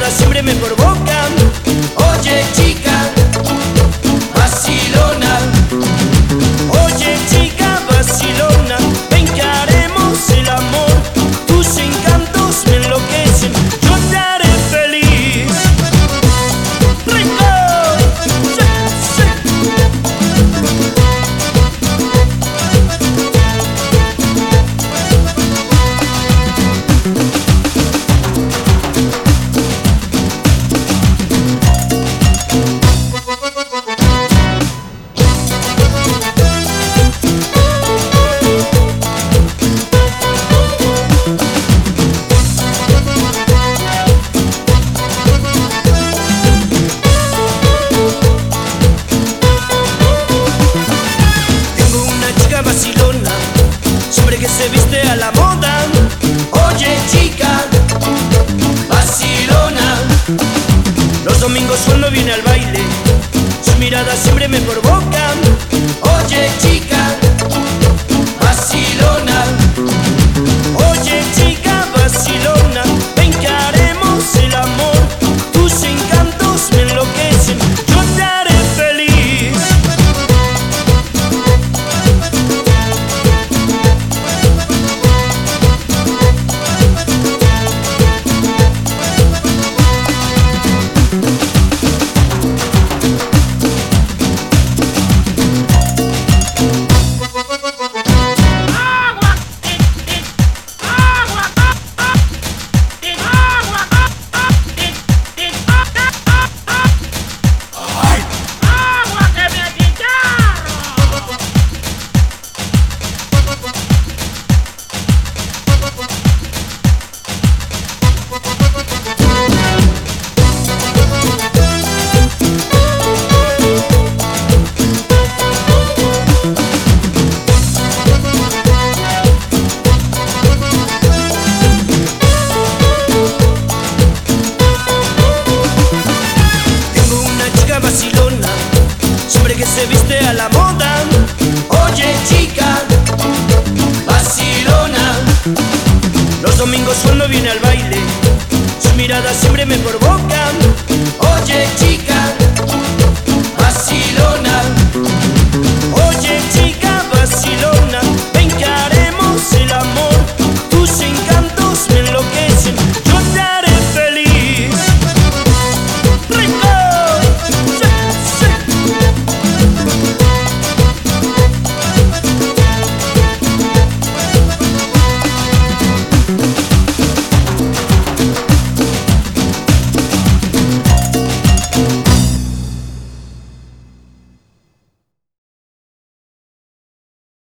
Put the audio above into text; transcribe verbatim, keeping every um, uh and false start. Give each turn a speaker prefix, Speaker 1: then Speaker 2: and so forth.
Speaker 1: mirada siempre me provoca. Oye chica, vacilona. Oye chica, vacilona. Ven que haremos el amor. Tus encantos me enloquecen. Yo te haré feliz. ¡Rico! ¡Sí, sí! Vacilona, siempre que se viste a la moda. Oye chica, vacilona. Los domingos cuando viene al baile, su mirada siempre me provoca. Oye chica, vacilona. Oye chica, vacilona. Ven que haremos el amor. Tus encantos me enloquecen. Yo te haré feliz. Vacilona, siempre que se viste a la moda. Oye chica, vacilona. Los domingos cuando viene al baile, su mirada siempre me provoca.